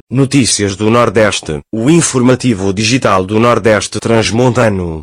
Notícias do Nordeste, o informativo digital do Nordeste Transmontano.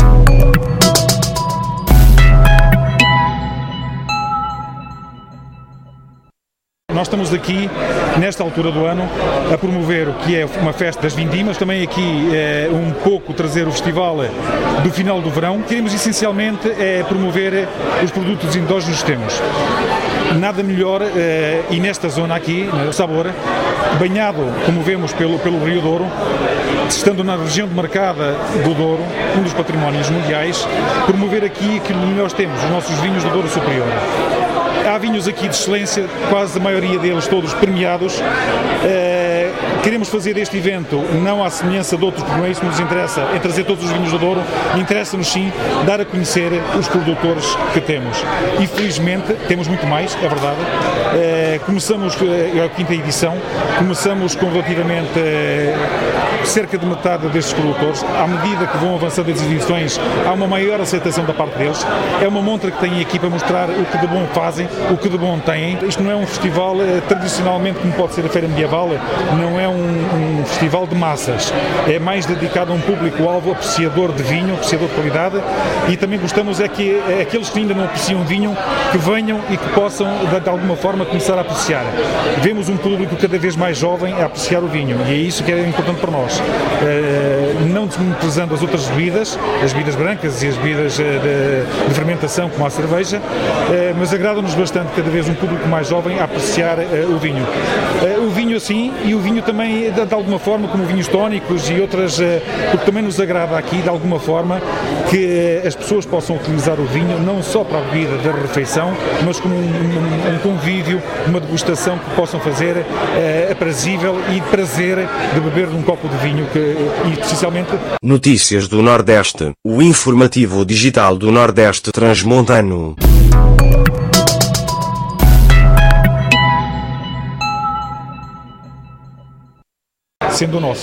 Nós estamos aqui, nesta altura do ano, a promover o que é uma festa das vindimas, também aqui um pouco trazer o festival do final do verão. Queremos essencialmente promover os produtos endógenos que temos. Nada melhor, e nesta zona aqui, no Sabor, banhado, como vemos, pelo Rio Douro, estando na região demarcada do Douro, um dos patrimónios mundiais, promover aqui aquilo que melhor temos, os nossos vinhos do Douro Superior. Há vinhos aqui de excelência, quase a maioria deles todos premiados. Queremos fazer este evento não à semelhança de outros, porque não é isso que nos interessa, é trazer todos os vinhos do Douro. Interessa-nos sim dar a conhecer os produtores que temos. E felizmente temos muito mais, é verdade. Começamos, é a quinta edição, começamos com relativamente cerca de metade destes produtores. À medida que vão avançando as edições, há uma maior aceitação da parte deles. É uma montra que têm aqui para mostrar o que de bom fazem, o que de bom têm. Isto não é um festival tradicionalmente como pode ser a Feira Medieval, não é um festival de massas. É mais dedicado a um público-alvo apreciador de vinho, apreciador de qualidade, e também gostamos é que aqueles que ainda não apreciam vinho, que venham e que possam de alguma forma começar a apreciar. Vemos um público cada vez mais jovem a apreciar o vinho, e é isso que é importante para nós. Não desmenosprezando as outras bebidas, as bebidas brancas e as bebidas de fermentação, como a cerveja, mas agrada-nos bastante cada vez um público mais jovem a apreciar o vinho. O vinho assim, e o vinho também de alguma forma, como vinhos tónicos e outras, porque também nos agrada aqui de alguma forma que as pessoas possam utilizar o vinho não só para a bebida da refeição, mas como um convívio, uma degustação que possam fazer aprazível e prazer de beber um copo de vinho e precisamente... Notícias do Nordeste, o informativo digital do Nordeste Transmontano. Sendo nosso.